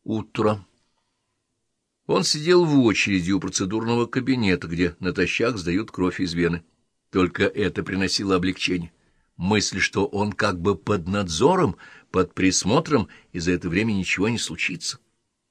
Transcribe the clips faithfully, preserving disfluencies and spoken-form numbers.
утро. Он сидел в очереди у процедурного кабинета, где натощак сдают кровь из вены. Только это приносило облегчение. Мысль, что он как бы под надзором, под присмотром, и за это время ничего не случится.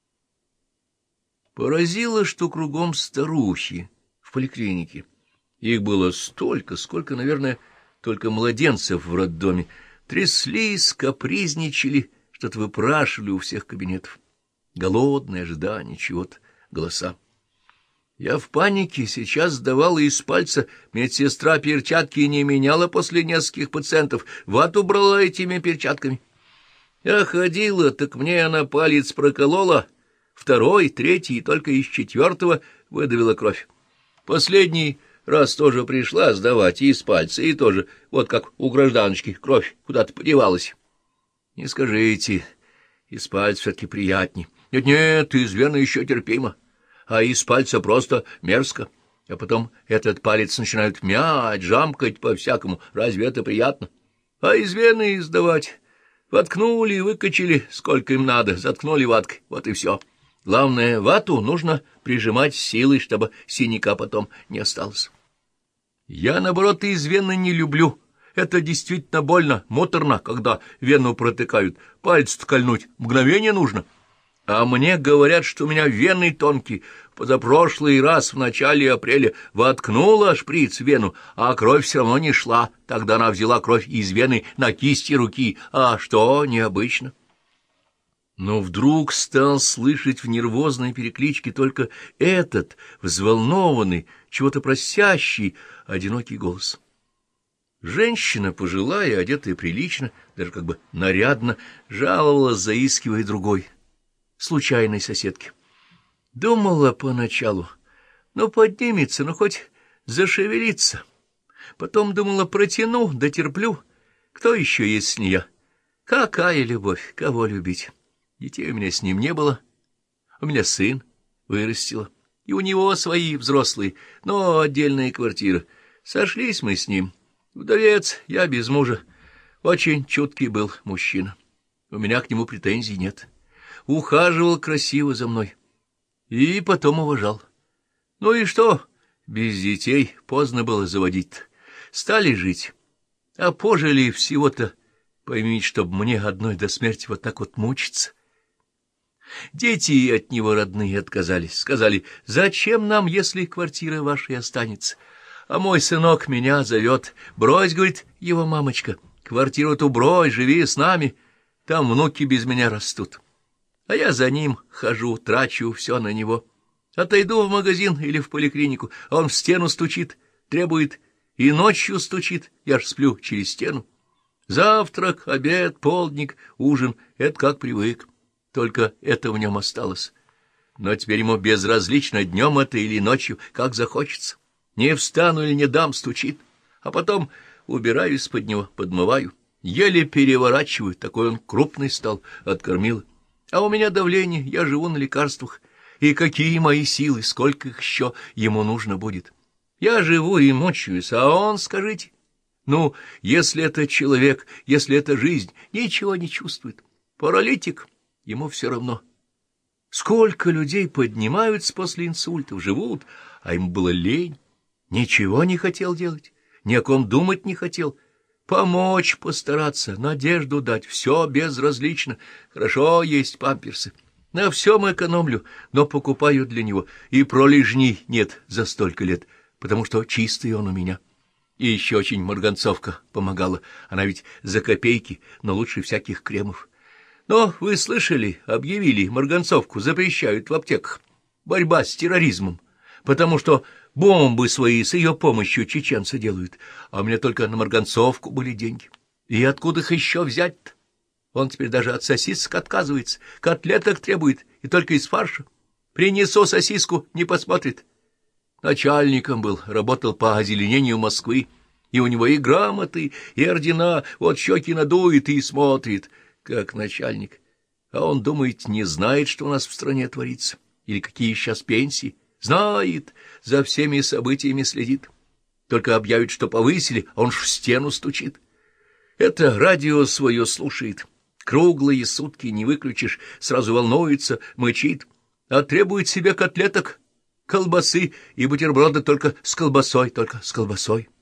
Поразило, что кругом старухи в поликлинике. Их было столько, сколько, наверное, только младенцев в роддоме. Тряслись, капризничали, что-то выпрашивали у всех кабинетов. Голодное ожидание чего-то, голоса. Я в панике, сейчас сдавала из пальца, медсестра перчатки не меняла после нескольких пациентов, вату брала этими перчатками. Я ходила, так мне она палец проколола, второй, третий, и только из четвертого выдавила кровь. Последний раз тоже пришла сдавать и из пальца, и тоже, вот как у гражданочки, кровь куда-то подевалась. Не скажите, из пальца все-таки приятней. Нет-нет, из вены еще терпимо, а из пальца просто мерзко. А потом этот палец начинают мять, жамкать по-всякому. Разве это приятно? А из вены сдавать. Воткнули, выкачали, сколько им надо, заткнули ваткой, вот и все. Главное, вату нужно прижимать силой, чтобы синяка потом не осталось. Я, наоборот, из вены не люблю. Это действительно больно, муторно, когда вену протыкают. Палец-то кольнуть мгновение нужно. А мне говорят, что у меня вены тонкие. Позапрошлый раз в начале апреля воткнула шприц в вену, а кровь все равно не шла. Тогда она взяла кровь из вены на кисти руки. А что, необычно? Но вдруг стал слышать в нервозной перекличке только этот, взволнованный, чего-то просящий, одинокий голос. Женщина, пожилая, одетая прилично, даже как бы нарядно, жаловалась, заискивая другой, случайной соседке. Думала поначалу, ну поднимется, ну хоть зашевелится. Потом думала, протяну, дотерплю. Кто еще есть не я? Какая любовь, кого любить? Детей у меня с ним не было. У меня сын вырастила, и у него свои взрослые, но отдельная квартира. Сошлись мы с ним. Вдовец, я без мужа. Очень чуткий был мужчина. У меня к нему претензий нет. Ухаживал красиво за мной. И потом уважал. Ну и что? Без детей поздно было заводить-то. Стали жить. А пожили всего-то, поймите, чтобы мне одной до смерти вот так вот мучиться. Дети от него родные отказались. Сказали, зачем нам, если квартира ваша останется? А мой сынок меня зовет. Брось, говорит, его мамочка, квартиру-то брось, живи с нами. Там внуки без меня растут. А я за ним хожу, трачу все на него. Отойду в магазин или в поликлинику, а он в стену стучит, требует, и ночью стучит, я ж сплю через стену. Завтрак, обед, полдник, ужин — это как привык. Только это в нем осталось. Но теперь ему безразлично, днем это или ночью, как захочется. Не встану или не дам, стучит. А потом убираюсь под него, подмываю. Еле переворачиваю, такой он крупный стал, откормила. А у меня давление, я живу на лекарствах. И какие мои силы, сколько их еще ему нужно будет. Я живу и мучаюсь, а он, скажите, ну, если это человек, если это жизнь, ничего не чувствует. Паралитик. Ему все равно. Сколько людей поднимаются после инсультов, живут, а ему было лень, ничего не хотел делать, ни о ком думать не хотел. Помочь, постараться, надежду дать, все безразлично. Хорошо, есть памперсы. На всем экономлю, но покупаю для него. И пролежней нет за столько лет, потому что чистый он у меня. И еще очень марганцовка помогала. Она ведь за копейки, но лучше всяких кремов. Но вы слышали, объявили, марганцовку запрещают в аптеках. Борьба с терроризмом, потому что бомбы свои с ее помощью чеченцы делают, а у меня только на марганцовку были деньги. И откуда их еще взять-то? Он теперь даже от сосисок отказывается, котлеток требует, и только из фарша. Принесу сосиску, не посмотрит. Начальником был, работал по озеленению Москвы, и у него и грамоты, и ордена, вот щеки надует и смотрит, как начальник. А он думает, не знает, что у нас в стране творится, или какие сейчас пенсии. Знает, за всеми событиями следит. Только объявит, что повысили, а он ж в стену стучит. Это радио свое слушает. Круглые сутки не выключишь, сразу волнуется, мычит, а требует себе котлеток, колбасы и бутерброды только с колбасой, только с колбасой.